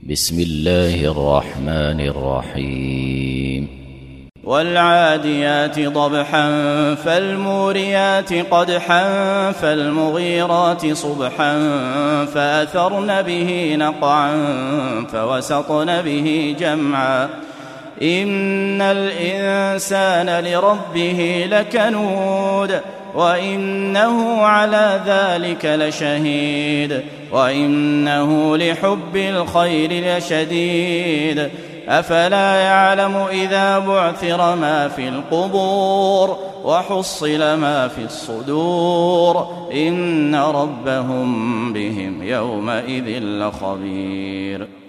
بسم الله الرحمن الرحيم والعاديات ضبحا فالموريات قدحا فالمغيرات صبحا فأثرن به نقعا فوسطن به جمعا إن الإنسان لربه لكنود وإنه على ذلك لشهيد وإنه لحب الخير لشديد أفلا يعلم إذا بعثر ما في القبور وحصل ما في الصدور إن ربهم بهم يومئذ لخبير.